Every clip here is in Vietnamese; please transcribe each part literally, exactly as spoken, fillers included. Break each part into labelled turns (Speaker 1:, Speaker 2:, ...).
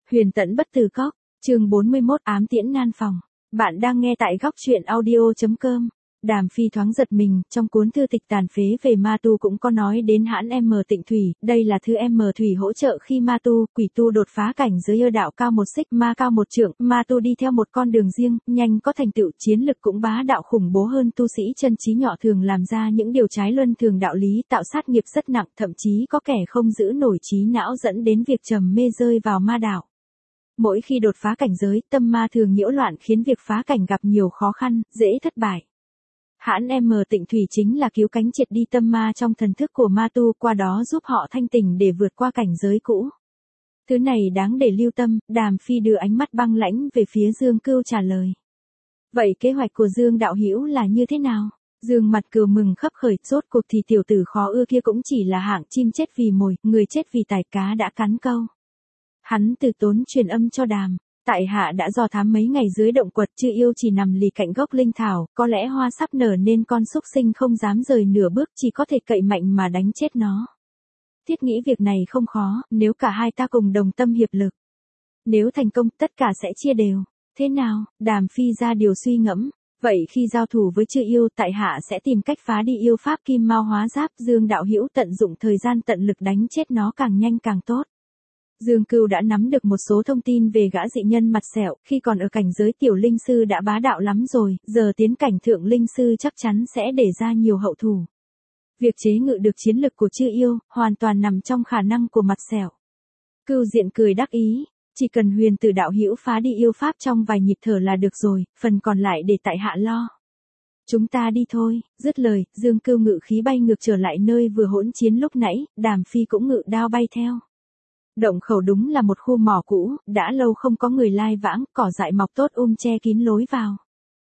Speaker 1: Huyền tẫn bất tử cóc, chương bốn mươi mốt ám tiễn nan phòng. Bạn đang nghe tại góc truyện audio.com. Đàm Phi thoáng giật mình, trong cuốn thư tịch tàn phế về ma tu cũng có nói đến hãn M Tịnh Thủy, đây là thư M Thủy hỗ trợ khi ma tu, quỷ tu đột phá cảnh giới yêu đạo cao một xích, ma cao một trượng, ma tu đi theo một con đường riêng, nhanh có thành tựu, chiến lực cũng bá đạo khủng bố hơn tu sĩ chân trí nhỏ thường làm ra những điều trái luân thường đạo lý, tạo sát nghiệp rất nặng, thậm chí có kẻ không giữ nổi trí não dẫn đến việc trầm mê rơi vào ma đạo. Mỗi khi đột phá cảnh giới, tâm ma thường nhiễu loạn khiến việc phá cảnh gặp nhiều khó khăn, dễ thất bại. Hãn M Tịnh Thủy chính là cứu cánh triệt đi tâm ma trong thần thức của ma tu, qua đó giúp họ thanh tỉnh để vượt qua cảnh giới cũ. Thứ này đáng để lưu tâm. Đàm Phi đưa ánh mắt băng lãnh về phía Dương Cưu trả lời. Vậy kế hoạch của Dương đạo hữu là như thế nào? Dương mặt cừu mừng khấp khởi, rốt cuộc thì tiểu tử khó ưa kia cũng chỉ là hạng chim chết vì mồi, người chết vì tài, cá đã cắn câu. Hắn từ tốn truyền âm cho Đàm. Tại hạ đã dò thám mấy ngày dưới động quật, chư yêu chỉ nằm lì cạnh gốc linh thảo, có lẽ hoa sắp nở nên con súc sinh không dám rời nửa bước, chỉ có thể cậy mạnh mà đánh chết nó. Thiết nghĩ việc này không khó, nếu cả hai ta cùng đồng tâm hiệp lực. Nếu thành công, tất cả sẽ chia đều. Thế nào? Đàm Phi ra điều suy ngẫm. Vậy khi giao thủ với chư yêu, tại hạ sẽ tìm cách phá đi yêu pháp kim mao hóa giáp. Dương đạo hữu tận dụng thời gian tận lực đánh chết nó càng nhanh càng tốt. Dương Cưu đã nắm được một số thông tin về gã dị nhân mặt sẹo, khi còn ở cảnh giới tiểu linh sư đã bá đạo lắm rồi, giờ tiến cảnh thượng linh sư chắc chắn sẽ để ra nhiều hậu thủ. Việc chế ngự được chiến lực của chư yêu, hoàn toàn nằm trong khả năng của mặt sẹo. Cưu diện cười đắc ý, chỉ cần Huyền Tử đạo hữu phá đi yêu pháp trong vài nhịp thở là được rồi, phần còn lại để tại hạ lo. Chúng ta đi thôi. Dứt lời, Dương Cưu ngự khí bay ngược trở lại nơi vừa hỗn chiến lúc nãy, Đàm Phi cũng ngự đao bay theo. Động khẩu đúng là một khu mỏ cũ, đã lâu không có người lai vãng, cỏ dại mọc tốt um che kín lối vào.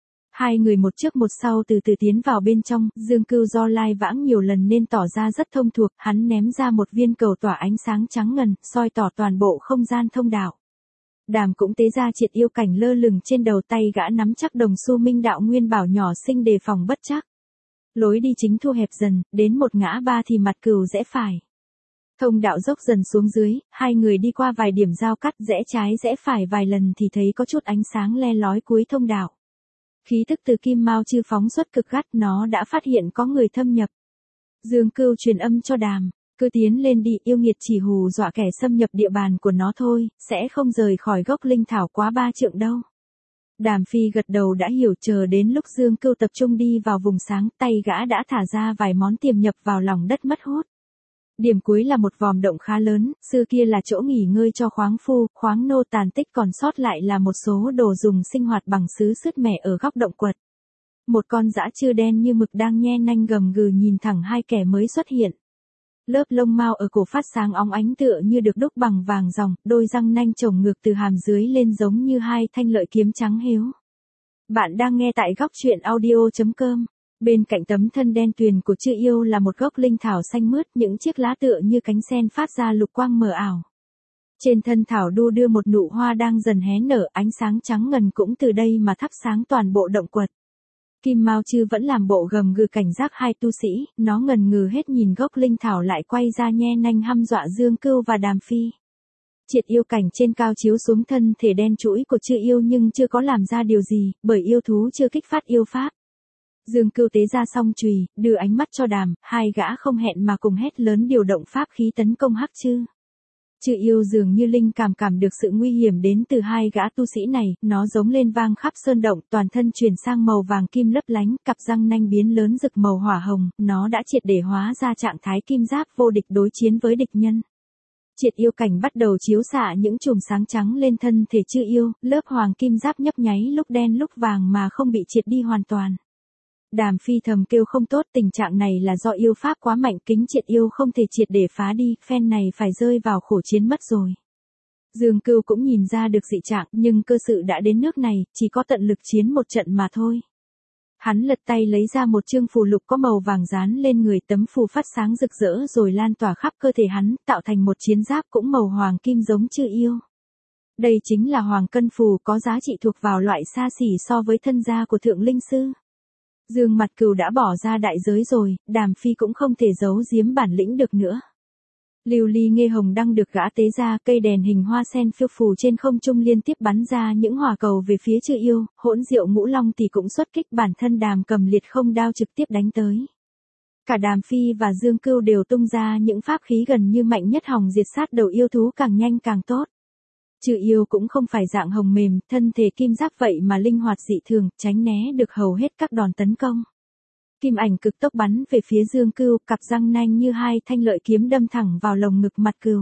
Speaker 1: Hai người một trước một sau từ từ tiến vào bên trong, Dương Cưu do lai vãng nhiều lần nên tỏ ra rất thông thuộc, hắn ném ra một viên cầu tỏa ánh sáng trắng ngần, soi tỏ toàn bộ không gian thông đạo. Đàm cũng tế ra triệt yêu cảnh lơ lửng trên đầu, tay gã nắm chắc đồng xu minh đạo nguyên bảo nhỏ xinh đề phòng bất trắc. Lối đi chính thu hẹp dần, đến một ngã ba thì mặt cừu rẽ phải. Thông đạo dốc dần xuống dưới, hai người đi qua vài điểm giao cắt, rẽ trái rẽ phải vài lần thì thấy có chút ánh sáng le lói cuối thông đạo. Khí tức từ kim mao chư phóng xuất cực gắt, nó đã phát hiện có người thâm nhập. Dương Cưu truyền âm cho Đàm, cứ tiến lên đi, yêu nghiệt chỉ hù dọa kẻ xâm nhập địa bàn của nó thôi, sẽ không rời khỏi gốc linh thảo quá ba trượng đâu. Đàm Phi gật đầu đã hiểu, chờ đến lúc Dương Cưu tập trung đi vào vùng sáng, tay gã đã thả ra vài món tiềm nhập vào lòng đất mất hút. Điểm cuối là một vòm động khá lớn, xưa kia là chỗ nghỉ ngơi cho khoáng phu, khoáng nô, tàn tích còn sót lại là một số đồ dùng sinh hoạt bằng sứ sứt mẻ ở góc động quật. Một con dã trư đen như mực đang nhe nanh gầm gừ nhìn thẳng hai kẻ mới xuất hiện. Lớp lông mao ở cổ phát sáng óng ánh tựa như được đúc bằng vàng ròng, đôi răng nanh chồng ngược từ hàm dưới lên giống như hai thanh lợi kiếm trắng hiếu. Bạn đang nghe tại góc truyện audio.com. Bên cạnh tấm thân đen tuyền của chư yêu là một gốc linh thảo xanh mướt, những chiếc lá tựa như cánh sen phát ra lục quang mờ ảo. Trên thân thảo đu đưa một nụ hoa đang dần hé nở, ánh sáng trắng ngần cũng từ đây mà thắp sáng toàn bộ động quật. Kim Mao Chư vẫn làm bộ gầm gừ cảnh giác hai tu sĩ, nó ngần ngừ hết nhìn gốc linh thảo lại quay ra nhe nanh hăm dọa Dương Cưu và Đàm Phi. Triệt yêu cảnh trên cao chiếu xuống thân thể đen trũi của chư yêu nhưng chưa có làm ra điều gì, bởi yêu thú chưa kích phát yêu pháp. Dương Cưu tế ra song chùy, đưa ánh mắt cho Đàm, hai gã không hẹn mà cùng hét lớn điều động pháp khí tấn công hắc chư. Chư yêu dường như linh cảm cảm được sự nguy hiểm đến từ hai gã tu sĩ này, nó giống lên vang khắp sơn động, toàn thân chuyển sang màu vàng kim lấp lánh, cặp răng nanh biến lớn rực màu hỏa hồng, nó đã triệt để hóa ra trạng thái kim giáp vô địch đối chiến với địch nhân. Triệt yêu cảnh bắt đầu chiếu xạ những chùm sáng trắng lên thân thể chư yêu, lớp hoàng kim giáp nhấp nháy lúc đen lúc vàng mà không bị triệt đi hoàn toàn. Đàm Phi thầm kêu không tốt, tình trạng này là do yêu pháp quá mạnh, kính triệt yêu không thể triệt để phá đi, phen này phải rơi vào khổ chiến mất rồi. Dương Cưu cũng nhìn ra được dị trạng, nhưng cơ sự đã đến nước này, chỉ có tận lực chiến một trận mà thôi. Hắn lật tay lấy ra một chương phù lục có màu vàng dán lên người, tấm phù phát sáng rực rỡ rồi lan tỏa khắp cơ thể hắn, tạo thành một chiến giáp cũng màu hoàng kim giống chư yêu. Đây chính là hoàng cân phù, có giá trị thuộc vào loại xa xỉ so với thân gia của thượng linh sư. Dương Mặt Cừu đã bỏ ra đại giới rồi, Đàm Phi cũng không thể giấu giếm bản lĩnh được nữa. Lưu ly nghê hồng đang được gã tế ra, cây đèn hình hoa sen phiêu phù trên không trung liên tiếp bắn ra những hỏa cầu về phía Chư Yêu, hỗn diệu ngũ long tỷ cũng xuất kích, bản thân Đàm cầm liệt không đao trực tiếp đánh tới. Cả Đàm Phi và Dương Cưu đều tung ra những pháp khí gần như mạnh nhất hòng diệt sát đầu yêu thú, càng nhanh càng tốt. Chư Yêu cũng không phải dạng hồng mềm, thân thể kim giáp vậy mà linh hoạt dị thường, tránh né được hầu hết các đòn tấn công. Kim ảnh cực tốc bắn về phía Dương Cưu, cặp răng nanh như hai thanh lợi kiếm đâm thẳng vào lồng ngực mặt cừu.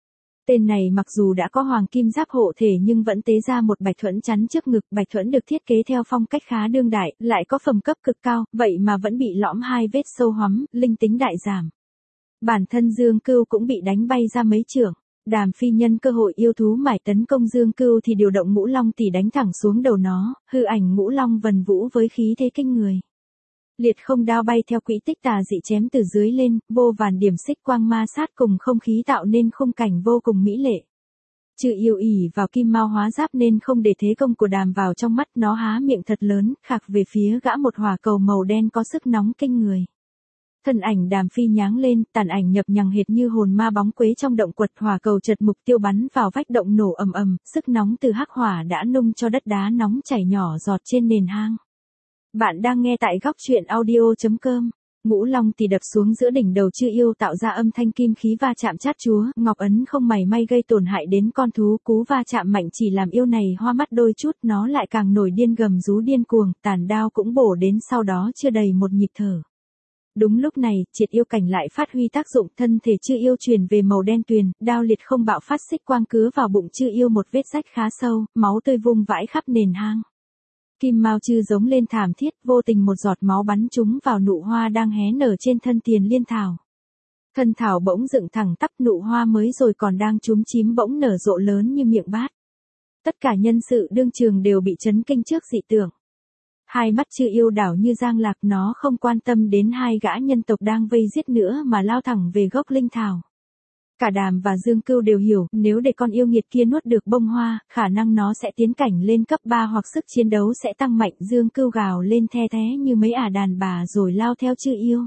Speaker 1: Tên này mặc dù đã có hoàng kim giáp hộ thể nhưng vẫn tế ra một bạch thuẫn chắn trước ngực, bạch thuẫn được thiết kế theo phong cách khá đương đại, lại có phẩm cấp cực cao, vậy mà vẫn bị lõm hai vết sâu hoắm, linh tính đại giảm. Bản thân Dương Cưu cũng bị đánh bay ra mấy chưởng. Đàm Phi nhân cơ hội yêu thú mải tấn công Dương Cưu thì điều động ngũ long tỷ đánh thẳng xuống đầu nó, hư ảnh ngũ long vần vũ với khí thế kinh người. Liệt không đao bay theo quỹ tích tà dị chém từ dưới lên, vô vàn điểm xích quang ma sát cùng không khí tạo nên khung cảnh vô cùng mỹ lệ. Chư Yêu ỉ vào kim mao hóa giáp nên không để thế công của Đàm vào trong mắt, nó há miệng thật lớn, khạc về phía gã một hỏa cầu màu đen có sức nóng kinh người. Thân ảnh Đàm Phi nháng lên, tàn ảnh nhập nhằng hệt như hồn ma bóng quế trong động quật, hỏa cầu chật mục tiêu bắn vào vách động nổ ầm ầm, sức nóng từ hắc hỏa đã nung cho đất đá nóng chảy nhỏ giọt trên nền hang. Bạn đang nghe tại góc truyện audio chấm com. Ngũ long tỷ đập xuống giữa đỉnh đầu Chư Yêu tạo ra âm thanh kim khí va chạm chát chúa, ngọc ấn không mảy may gây tổn hại đến con thú, cú va chạm mạnh chỉ làm yêu này hoa mắt đôi chút, nó lại càng nổi điên gầm rú điên cuồng, tàn đao cũng bổ đến sau đó chưa đầy một nhịp thở. Đúng lúc này, triệt yêu cảnh lại phát huy tác dụng, thân thể Chư Yêu chuyển về màu đen tuyền, đao liệt không bạo phát xích quang cứa vào bụng Chư Yêu một vết rách khá sâu, máu tươi vung vãi khắp nền hang. Kim Mao Chư giống lên thảm thiết, vô tình một giọt máu bắn trúng vào nụ hoa đang hé nở trên thân Tiền Liên Thảo. Thân thảo bỗng dựng thẳng tắp, nụ hoa mới rồi còn đang chúm chím bỗng nở rộ lớn như miệng bát. Tất cả nhân sự đương trường đều bị chấn kinh trước dị tượng. Hai mắt Chư Yêu đảo như giang lạc, nó không quan tâm đến hai gã nhân tộc đang vây giết nữa mà lao thẳng về gốc linh thảo. Cả Đàm và Dương Cưu đều hiểu, nếu để con yêu nghiệt kia nuốt được bông hoa, khả năng nó sẽ tiến cảnh lên cấp ba hoặc sức chiến đấu sẽ tăng mạnh. Dương Cưu gào lên the thé như mấy ả đàn bà rồi lao theo Chư Yêu.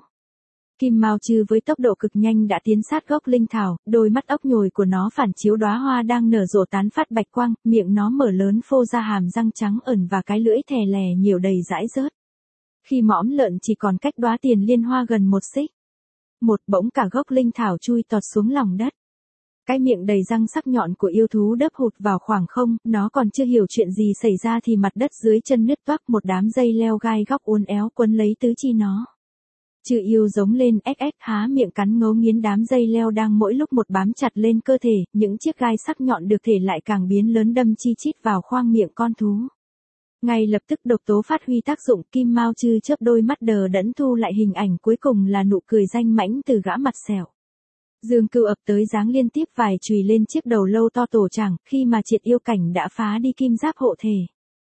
Speaker 1: Kim Mao Chư với tốc độ cực nhanh đã tiến sát gốc linh thảo, đôi mắt ốc nhồi của nó phản chiếu đóa hoa đang nở rộ tán phát bạch quang, miệng nó mở lớn phô ra hàm răng trắng ẩn và cái lưỡi thè lè nhiều đầy dãi rớt. Khi mõm lợn chỉ còn cách đóa tiền liên hoa gần một xích. Một bỗng cả gốc linh thảo chui tọt xuống lòng đất. Cái miệng đầy răng sắc nhọn của yêu thú đớp hụt vào khoảng không, nó còn chưa hiểu chuyện gì xảy ra thì mặt đất dưới chân nứt toác, một đám dây leo gai góc uốn éo quấn lấy tứ chi nó. Chư Yêu giống lên ếch ếch, há miệng cắn ngấu nghiến đám dây leo đang mỗi lúc một bám chặt lên cơ thể, những chiếc gai sắc nhọn được thể lại càng biến lớn đâm chi chít vào khoang miệng con thú. Ngay lập tức độc tố phát huy tác dụng, Kim Mao Chư chớp đôi mắt đờ đẫn thu lại hình ảnh cuối cùng là nụ cười danh mãnh từ gã mặt sẹo. Dương Cưu ập tới giáng liên tiếp vài chùy lên chiếc đầu lâu to tổ chảng, khi mà triệt yêu cảnh đã phá đi kim giáp hộ thể.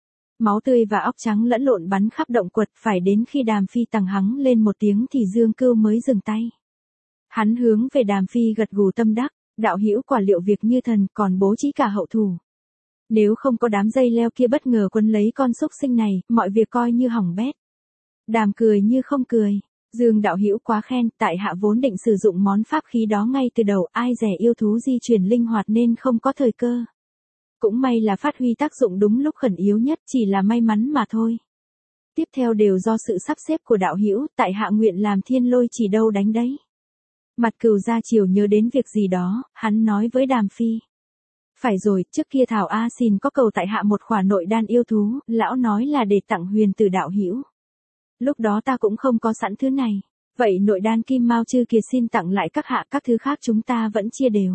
Speaker 1: Máu tươi và óc trắng lẫn lộn bắn khắp động quật, phải đến khi Đàm Phi tằng hắng lên một tiếng thì Dương Cưu mới dừng tay. Hắn hướng về Đàm Phi gật gù tâm đắc, đạo hữu quả liệu việc như thần, còn bố trí cả hậu thủ. Nếu không có đám dây leo kia bất ngờ quấn lấy con súc sinh này, mọi việc coi như hỏng bét. Đàm cười như không cười. Dương đạo hữu quá khen, tại hạ vốn định sử dụng món pháp khí đó ngay từ đầu, ai dè yêu thú di chuyển linh hoạt nên không có thời cơ. Cũng may là phát huy tác dụng đúng lúc khẩn yếu nhất, chỉ là may mắn mà thôi. Tiếp theo đều do sự sắp xếp của đạo hữu, tại hạ nguyện làm thiên lôi chỉ đâu đánh đấy. Mặt Cừu ra chiều nhớ đến việc gì đó, hắn nói với Đàm Phi. Phải rồi, trước kia Thảo A Xin có cầu tại hạ một khỏa nội đan yêu thú, lão nói là để tặng huyền từ đạo hữu. Lúc đó ta cũng không có sẵn thứ này. Vậy nội đan Kim Mao Chư kia xin tặng lại các hạ, các thứ khác chúng ta vẫn chia đều.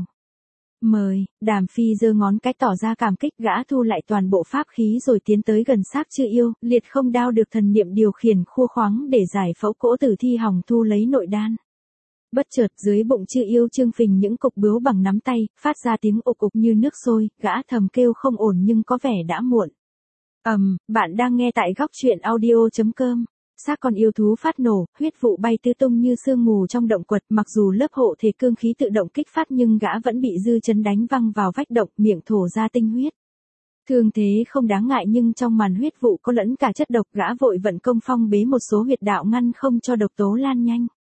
Speaker 1: Mời, Đàm Phi giơ ngón cái tỏ ra cảm kích, gã thu lại toàn bộ pháp khí rồi tiến tới gần xác Chư Yêu, liệt không đao được thần niệm điều khiển khua khoáng để giải phẫu cỗ tử thi hòng thu lấy nội đan. Bất chợt dưới bụng Chư Yêu trương phình những cục bướu bằng nắm tay, phát ra tiếng ục ục như nước sôi, gã thầm kêu không ổn nhưng có vẻ đã muộn. Ầm, um, bạn đang nghe tại góc truyện audio chấm com. Xác con yêu thú phát nổ, huyết vụ bay tứ tung như sương mù trong động quật, mặc dù lớp hộ thể cương khí tự động kích phát nhưng gã vẫn bị dư chấn đánh văng vào vách động, miệng thổ ra tinh huyết. Thương thế không đáng ngại nhưng trong màn huyết vụ có lẫn cả chất độc, gã vội vận công phong bế một số huyệt đạo ngăn không cho độc tố lan nhanh.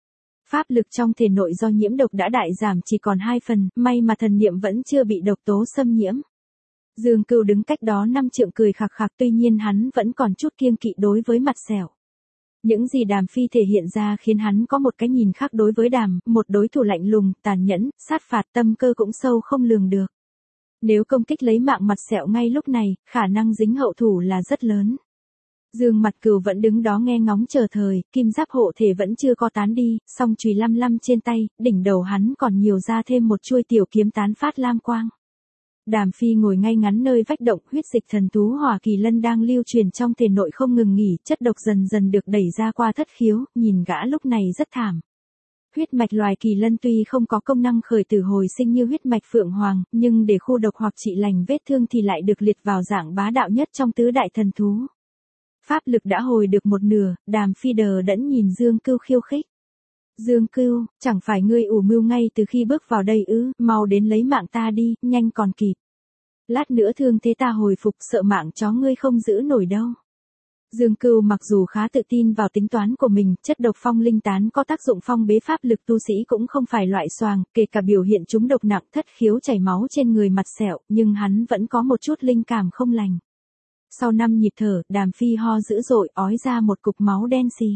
Speaker 1: Pháp lực trong thể nội do nhiễm độc đã đại giảm chỉ còn hai phần, may mà thần niệm vẫn chưa bị độc tố xâm nhiễm. Dương Cưu đứng cách đó năm trượng cười khạc khạc, tuy nhiên hắn vẫn còn chút kiêng kỵ đối với mặt sẹo. Những gì Đàm Phi thể hiện ra khiến hắn có một cái nhìn khác đối với Đàm, một đối thủ lạnh lùng, tàn nhẫn, sát phạt, tâm cơ cũng sâu không lường được. Nếu công kích lấy mạng mặt sẹo ngay lúc này, khả năng dính hậu thủ là rất lớn. Dương Mặt Cừu vẫn đứng đó nghe ngóng chờ thời, kim giáp hộ thể vẫn chưa co tán đi, song chùy lăm lăm trên tay, đỉnh đầu hắn còn nhiều ra thêm một chuôi tiểu kiếm tán phát lam quang. Đàm Phi ngồi ngay ngắn nơi vách động, huyết dịch thần thú Hỏa Kỳ Lân đang lưu truyền trong thể nội không ngừng nghỉ, chất độc dần dần được đẩy ra qua thất khiếu, nhìn gã lúc này rất thảm. Huyết mạch loài kỳ lân tuy không có công năng khởi tử hồi sinh như huyết mạch phượng hoàng, nhưng để khu độc hoặc trị lành vết thương thì lại được liệt vào dạng bá đạo nhất trong tứ đại thần thú. Pháp lực đã hồi được một nửa, Đàm Phi đờ đẫn nhìn Dương Cưu khiêu khích. Dương Cưu, chẳng phải ngươi ủ mưu ngay từ khi bước vào đây ư, mau đến lấy mạng ta đi, nhanh còn kịp. Lát nữa thương thế ta hồi phục, sợ mạng chó ngươi không giữ nổi đâu. Dương Cưu mặc dù khá tự tin vào tính toán của mình, chất độc phong linh tán có tác dụng phong bế pháp lực tu sĩ cũng không phải loại xoàng, kể cả biểu hiện chúng độc nặng thất khiếu chảy máu trên người mặt sẹo, nhưng hắn vẫn có một chút linh cảm không lành. Sau năm nhịp thở, Đàm Phi ho dữ dội, ói ra một cục máu đen xì.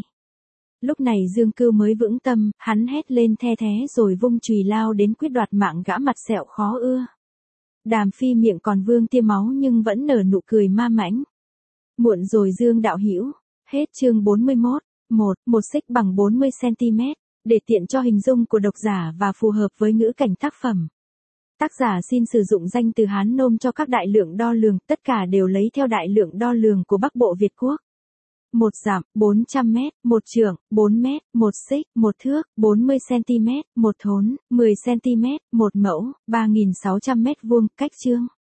Speaker 1: Lúc này Dương Cưu mới vững tâm, hắn hét lên the thé rồi vung chùy lao đến quyết đoạt mạng gã mặt sẹo khó ưa. Đàm Phi miệng còn vương tia máu nhưng vẫn nở nụ cười ma mãnh. Muộn rồi Dương đạo hữu. Hết chương bốn mươi mốt. một. Một xích bằng bốn mươi xăng-ti-mét. Để tiện cho hình dung của độc giả và phù hợp với ngữ cảnh tác phẩm. Tác giả xin sử dụng danh từ Hán nôm cho các đại lượng đo lường, tất cả đều lấy theo đại lượng đo lường của Bắc Bộ Việt Quốc. Một dặm, bốn trăm mét, một trượng, bốn mét, một xích, một thước, bốn mươi xăng-ti-mét, một thốn, mười xăng-ti-mét, một mẫu, ba nghìn sáu trăm mét vuông, cách chương.